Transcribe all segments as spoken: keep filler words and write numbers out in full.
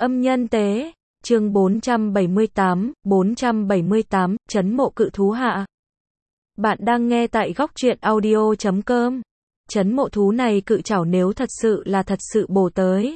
Âm nhân tế, chương bốn trăm bảy mươi tám, bốn trăm bảy mươi tám, trấn mộ cự thú hạ. Bạn đang nghe tại góc truyện audio chấm com. Trấn mộ thú này cự chảo nếu thật sự là thật sự bổ tới.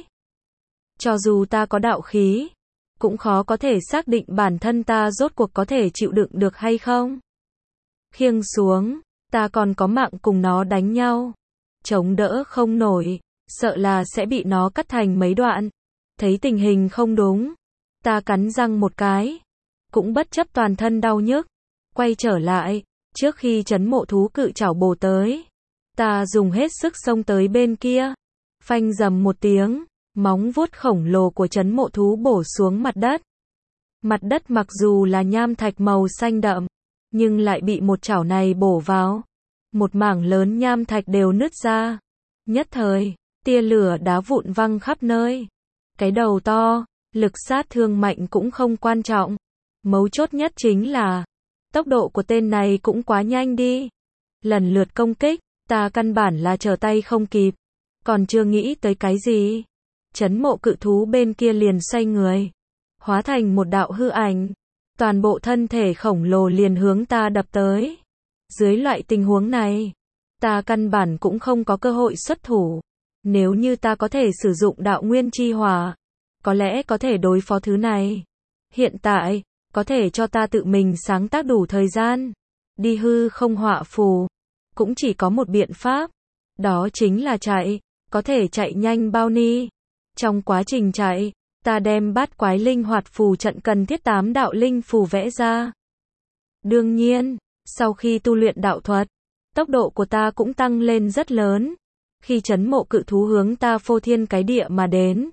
Cho dù ta có đạo khí, cũng khó có thể xác định bản thân ta rốt cuộc có thể chịu đựng được hay không. Khiêng xuống, ta còn có mạng cùng nó đánh nhau. Chống đỡ không nổi, sợ là sẽ bị nó cắt thành mấy đoạn. Thấy tình hình không đúng, ta cắn răng một cái, cũng bất chấp toàn thân đau nhức, quay trở lại, trước khi trấn mộ thú cự chảo bổ tới, ta dùng hết sức xông tới bên kia, phanh rầm một tiếng, móng vuốt khổng lồ của trấn mộ thú bổ xuống mặt đất. Mặt đất mặc dù là nham thạch màu xanh đậm, nhưng lại bị một chảo này bổ vào, một mảng lớn nham thạch đều nứt ra, nhất thời, tia lửa đá vụn văng khắp nơi. Cái đầu to, lực sát thương mạnh cũng không quan trọng. Mấu chốt nhất chính là, tốc độ của tên này cũng quá nhanh đi. Lần lượt công kích, ta căn bản là trở tay không kịp. Còn chưa nghĩ tới cái gì. Trấn mộ cự thú bên kia liền xoay người. Hóa thành một đạo hư ảnh. Toàn bộ thân thể khổng lồ liền hướng ta đập tới. Dưới loại tình huống này, ta căn bản cũng không có cơ hội xuất thủ. Nếu như ta có thể sử dụng đạo nguyên chi hỏa, có lẽ có thể đối phó thứ này. Hiện tại, có thể cho ta tự mình sáng tác đủ thời gian, đi hư không họa phù. Cũng chỉ có một biện pháp, đó chính là chạy, có thể chạy nhanh bao ni. Trong quá trình chạy, ta đem bát quái linh hoạt phù trận cần thiết tám đạo linh phù vẽ ra. Đương nhiên, sau khi tu luyện đạo thuật, tốc độ của ta cũng tăng lên rất lớn. Khi trấn mộ cự thú hướng ta phô thiên cái địa mà đến,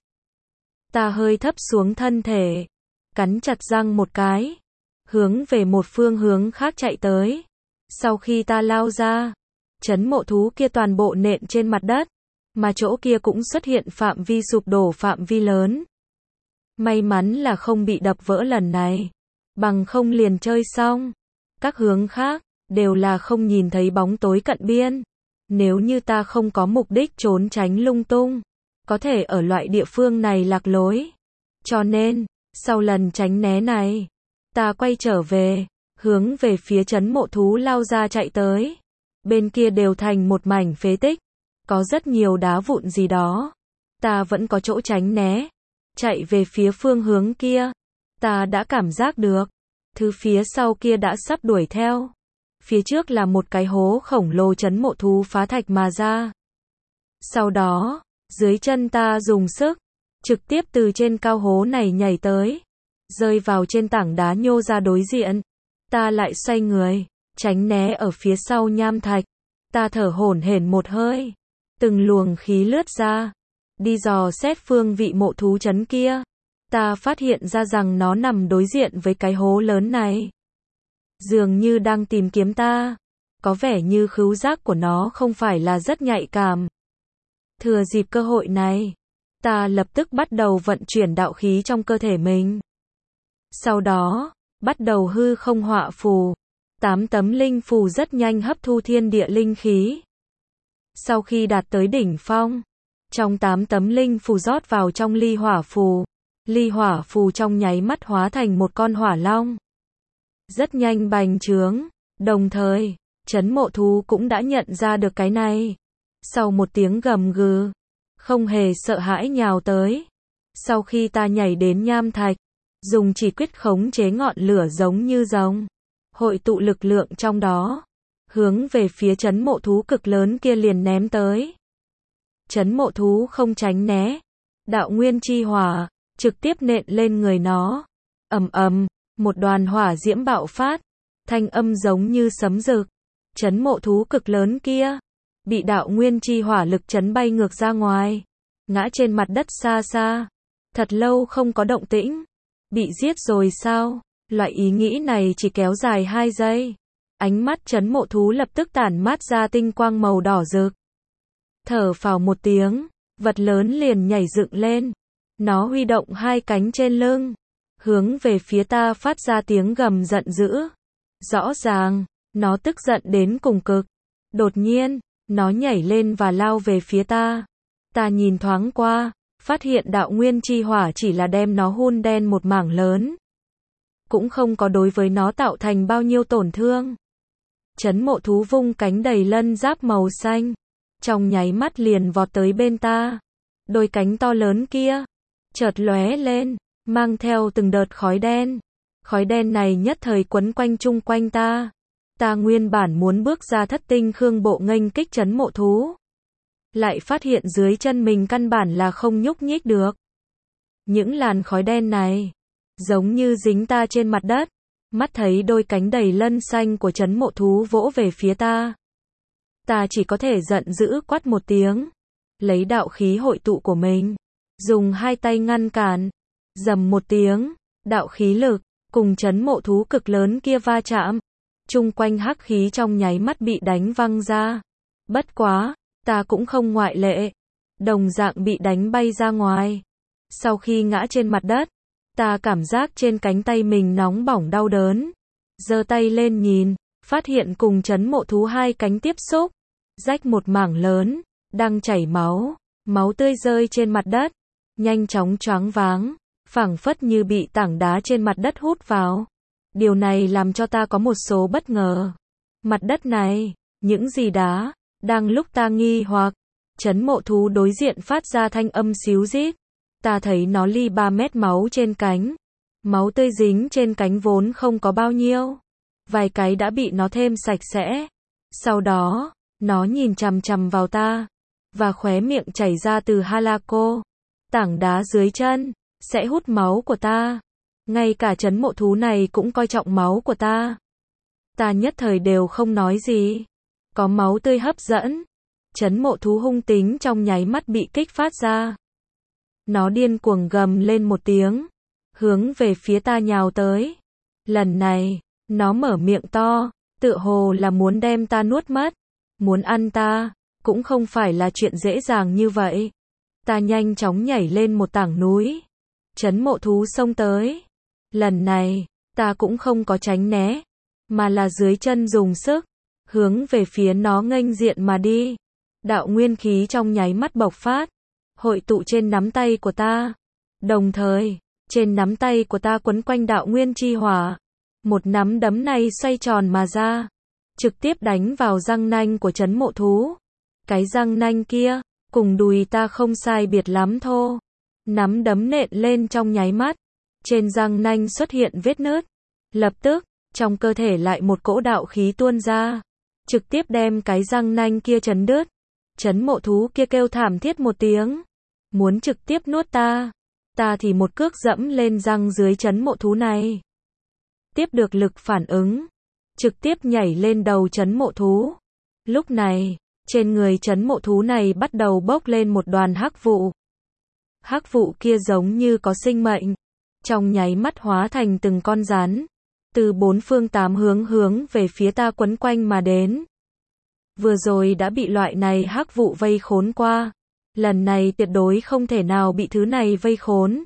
ta hơi thấp xuống thân thể, cắn chặt răng một cái, hướng về một phương hướng khác chạy tới. Sau khi ta lao ra, trấn mộ thú kia toàn bộ nện trên mặt đất, mà chỗ kia cũng xuất hiện phạm vi sụp đổ phạm vi lớn. May mắn là không bị đập vỡ lần này, bằng không liền chơi xong. Các hướng khác, đều là không nhìn thấy bóng tối cận biên. Nếu như ta không có mục đích trốn tránh lung tung, có thể ở loại địa phương này lạc lối. Cho nên, sau lần tránh né này, ta quay trở về, hướng về phía trấn mộ thú lao ra chạy tới. Bên kia đều thành một mảnh phế tích, có rất nhiều đá vụn gì đó. Ta vẫn có chỗ tránh né, chạy về phía phương hướng kia. Ta đã cảm giác được, thứ phía sau kia đã sắp đuổi theo. Phía trước là một cái hố khổng lồ trấn mộ thú phá thạch mà ra. Sau đó, dưới chân ta dùng sức, trực tiếp từ trên cao hố này nhảy tới, rơi vào trên tảng đá nhô ra đối diện. Ta lại xoay người, tránh né ở phía sau nham thạch. Ta thở hổn hển một hơi, từng luồng khí lướt ra, đi dò xét phương vị mộ thú trấn kia. Ta phát hiện ra rằng nó nằm đối diện với cái hố lớn này. Dường như đang tìm kiếm ta, có vẻ như khứu giác của nó không phải là rất nhạy cảm. Thừa dịp cơ hội này, ta lập tức bắt đầu vận chuyển đạo khí trong cơ thể mình. Sau đó, bắt đầu hư không họa phù. Tám tấm linh phù rất nhanh hấp thu thiên địa linh khí. Sau khi đạt tới đỉnh phong, trong tám tấm linh phù rót vào trong ly hỏa phù. Ly hỏa phù trong nháy mắt hóa thành một con hỏa long. Rất nhanh bành trướng, đồng thời, trấn mộ thú cũng đã nhận ra được cái này. Sau một tiếng gầm gừ, không hề sợ hãi nhào tới. Sau khi ta nhảy đến nham thạch, dùng chỉ quyết khống chế ngọn lửa giống như rồng, hội tụ lực lượng trong đó, hướng về phía trấn mộ thú cực lớn kia liền ném tới. Trấn mộ thú không tránh né, đạo nguyên chi hỏa, trực tiếp nện lên người nó. Ầm ầm, một đoàn hỏa diễm bạo phát, thanh âm giống như sấm rực. Trấn mộ thú cực lớn kia, bị đạo nguyên chi hỏa lực chấn bay ngược ra ngoài, ngã trên mặt đất xa xa. Thật lâu không có động tĩnh. Bị giết rồi sao? Loại ý nghĩ này chỉ kéo dài hai giây. Ánh mắt trấn mộ thú lập tức tản mát ra tinh quang màu đỏ rực. Thở phào một tiếng, vật lớn liền nhảy dựng lên. Nó huy động hai cánh trên lưng, hướng về phía ta phát ra tiếng gầm giận dữ. Rõ ràng, nó tức giận đến cùng cực. Đột nhiên, nó nhảy lên và lao về phía ta. Ta nhìn thoáng qua, phát hiện đạo nguyên chi hỏa chỉ là đem nó hun đen một mảng lớn, cũng không có đối với nó tạo thành bao nhiêu tổn thương. Trấn Mộ Thú vung cánh đầy lân giáp màu xanh, trong nháy mắt liền vọt tới bên ta. Đôi cánh to lớn kia, chợt lóe lên, mang theo từng đợt khói đen. Khói đen này nhất thời quấn quanh chung quanh ta. Ta nguyên bản muốn bước ra thất tinh khương bộ nghênh kích Trấn Mộ Thú, lại phát hiện dưới chân mình căn bản là không nhúc nhích được. Những làn khói đen này, giống như dính ta trên mặt đất. Mắt thấy đôi cánh đầy lân xanh của Trấn Mộ Thú vỗ về phía ta. Ta chỉ có thể giận dữ quát một tiếng, lấy đạo khí hội tụ của mình, dùng hai tay ngăn cản. Rầm một tiếng, đạo khí lực cùng Trấn Mộ Thú cực lớn kia va chạm, chung quanh hắc khí trong nháy mắt bị đánh văng ra. Bất quá, ta cũng không ngoại lệ, đồng dạng bị đánh bay ra ngoài. Sau khi ngã trên mặt đất, ta cảm giác trên cánh tay mình nóng bỏng đau đớn. Giơ tay lên nhìn, phát hiện cùng Trấn Mộ Thú hai cánh tiếp xúc, rách một mảng lớn, đang chảy máu, máu tươi rơi trên mặt đất, nhanh chóng choáng váng, phảng phất như bị tảng đá trên mặt đất hút vào. Điều này làm cho ta có một số bất ngờ. Mặt đất này, những gì đá, đang lúc ta nghi hoặc, Trấn Mộ Thú đối diện phát ra thanh âm xíu rít. Ta thấy nó li ba mét máu trên cánh. Máu tươi dính trên cánh vốn không có bao nhiêu. Vài cái đã bị nó thêm sạch sẽ. Sau đó, nó nhìn chằm chằm vào ta, và khóe miệng chảy ra từ Halako. Tảng đá dưới chân, sẽ hút máu của ta. Ngay cả Trấn Mộ Thú này cũng coi trọng máu của ta. Ta nhất thời đều không nói gì. Có máu tươi hấp dẫn. Trấn Mộ Thú hung tính trong nháy mắt bị kích phát ra. Nó điên cuồng gầm lên một tiếng, hướng về phía ta nhào tới. Lần này, nó mở miệng to, tựa hồ là muốn đem ta nuốt mất. Muốn ăn ta, cũng không phải là chuyện dễ dàng như vậy. Ta nhanh chóng nhảy lên một tảng núi. Trấn Mộ Thú xông tới. Lần này, ta cũng không có tránh né, mà là dưới chân dùng sức, hướng về phía nó nghênh diện mà đi. Đạo nguyên khí trong nháy mắt bộc phát, hội tụ trên nắm tay của ta. Đồng thời, trên nắm tay của ta quấn quanh đạo nguyên chi hỏa. Một nắm đấm này xoay tròn mà ra, trực tiếp đánh vào răng nanh của Trấn Mộ Thú. Cái răng nanh kia, cùng đùi ta không sai biệt lắm thô. Nắm đấm nện lên trong nháy mắt, trên răng nanh xuất hiện vết nứt. Lập tức, trong cơ thể lại một cỗ đạo khí tuôn ra, trực tiếp đem cái răng nanh kia chấn đứt. Trấn Mộ Thú kia kêu thảm thiết một tiếng, muốn trực tiếp nuốt ta. Ta thì một cước dẫm lên răng dưới Trấn Mộ Thú này. Tiếp được lực phản ứng, trực tiếp nhảy lên đầu Trấn Mộ Thú. Lúc này, trên người Trấn Mộ Thú này bắt đầu bốc lên một đoàn hắc vụ. Hắc vụ kia giống như có sinh mệnh, trong nháy mắt hóa thành từng con rắn, từ bốn phương tám hướng hướng về phía ta quấn quanh mà đến. Vừa rồi đã bị loại này hắc vụ vây khốn qua, lần này tuyệt đối không thể nào bị thứ này vây khốn.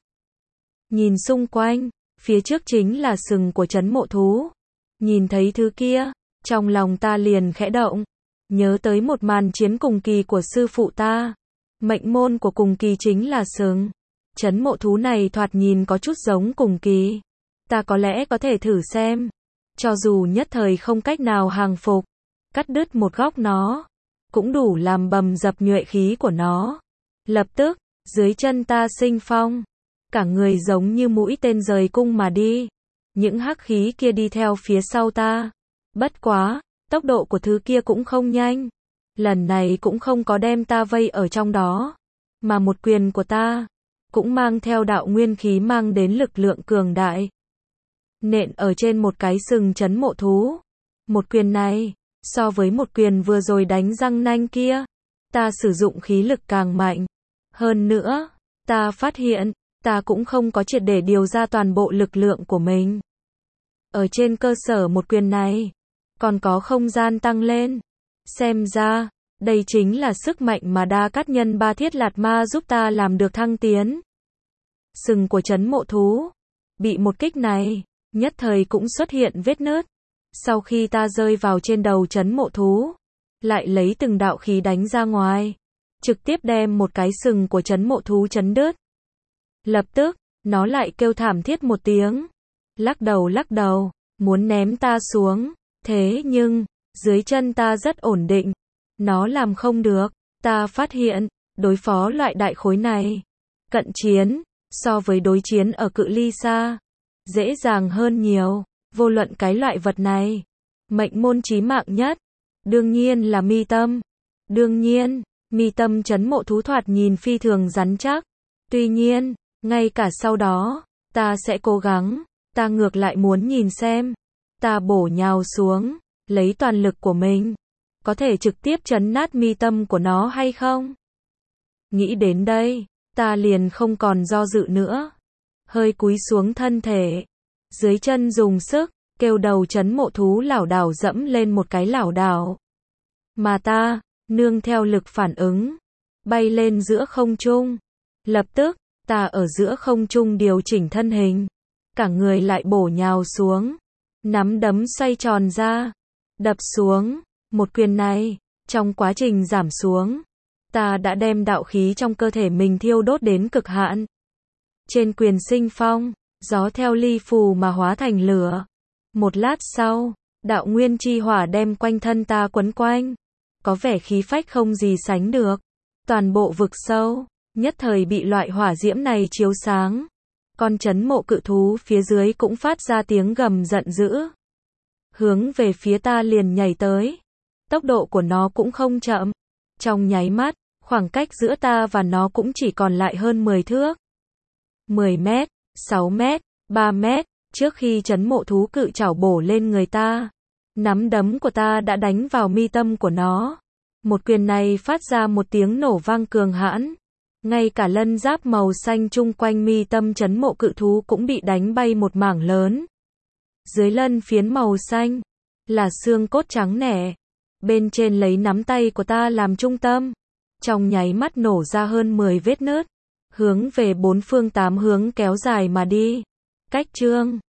Nhìn xung quanh, phía trước chính là sừng của Trấn Mộ Thú. Nhìn thấy thứ kia, trong lòng ta liền khẽ động, nhớ tới một màn chiến cùng kỳ của sư phụ ta. Mệnh môn của cùng kỳ chính là sừng. Trấn Mộ Thú này thoạt nhìn có chút giống cùng kỳ. Ta có lẽ có thể thử xem. Cho dù nhất thời không cách nào hàng phục, cắt đứt một góc nó, cũng đủ làm bầm dập nhuệ khí của nó. Lập tức, dưới chân ta sinh phong. Cả người giống như mũi tên rời cung mà đi. Những hắc khí kia đi theo phía sau ta. Bất quá, tốc độ của thứ kia cũng không nhanh. Lần này cũng không có đem ta vây ở trong đó, mà một quyền của ta cũng mang theo đạo nguyên khí mang đến lực lượng cường đại, nện ở trên một cái sừng Trấn Mộ Thú. Một quyền này, so với một quyền vừa rồi đánh răng nanh kia, ta sử dụng khí lực càng mạnh. Hơn nữa, ta phát hiện, ta cũng không có triệt để điều ra toàn bộ lực lượng của mình. Ở trên cơ sở một quyền này, còn có không gian tăng lên. Xem ra, đây chính là sức mạnh mà Đa Cát Nhân Ba Thiết Lạt Ma giúp ta làm được thăng tiến. Sừng của Trấn Mộ Thú bị một kích này, nhất thời cũng xuất hiện vết nứt. Sau khi ta rơi vào trên đầu Trấn Mộ Thú, lại lấy từng đạo khí đánh ra ngoài. trực tiếp đem một cái sừng của trấn mộ thú chấn đứt. Lập tức, nó lại kêu thảm thiết một tiếng, lắc đầu lắc đầu, muốn ném ta xuống, thế nhưng, dưới chân ta rất ổn định, nó làm không được. Ta phát hiện, đối phó loại đại khối này, cận chiến, so với đối chiến ở cự ly xa, dễ dàng hơn nhiều. Vô luận cái loại vật này, mệnh môn chí mạng nhất, đương nhiên là mi tâm. Đương nhiên, mi tâm trấn mộ thú thoạt nhìn phi thường rắn chắc. Tuy nhiên, ngay cả sau đó, ta sẽ cố gắng, ta ngược lại muốn nhìn xem, ta bổ nhào xuống, lấy toàn lực của mình, có thể trực tiếp chấn nát mi tâm của nó hay không? Nghĩ đến đây, ta liền không còn do dự nữa. Hơi cúi xuống thân thể, dưới chân dùng sức, kêu đầu trấn mộ thú lảo đảo dẫm lên một cái lảo đảo. Mà ta, nương theo lực phản ứng, bay lên giữa không trung. Lập tức, ta ở giữa không trung điều chỉnh thân hình, cả người lại bổ nhào xuống, nắm đấm xoay tròn ra, đập xuống. Một quyền này, trong quá trình giảm xuống, ta đã đem đạo khí trong cơ thể mình thiêu đốt đến cực hạn. Trên quyền sinh phong, gió theo ly phù mà hóa thành lửa. Một lát sau, đạo nguyên chi hỏa đem quanh thân ta quấn quanh, có vẻ khí phách không gì sánh được. Toàn bộ vực sâu, nhất thời bị loại hỏa diễm này chiếu sáng. Con trấn mộ cự thú phía dưới cũng phát ra tiếng gầm giận dữ, hướng về phía ta liền nhảy tới. Tốc độ của nó cũng không chậm. Trong nháy mắt, khoảng cách giữa ta và nó cũng chỉ còn lại hơn mười thước. mười mét, sáu mét, ba mét, trước khi trấn mộ thú cự chảo bổ lên người ta, nắm đấm của ta đã đánh vào mi tâm của nó. Một quyền này phát ra một tiếng nổ vang cường hãn. Ngay cả lân giáp màu xanh chung quanh mi tâm trấn mộ cự thú cũng bị đánh bay một mảng lớn. Dưới lân phiến màu xanh, là xương cốt trắng nẻ. Bên trên lấy nắm tay của ta làm trung tâm. Trong nháy mắt nổ ra hơn mười vết nứt, hướng về bốn phương tám hướng kéo dài mà đi. Cách chương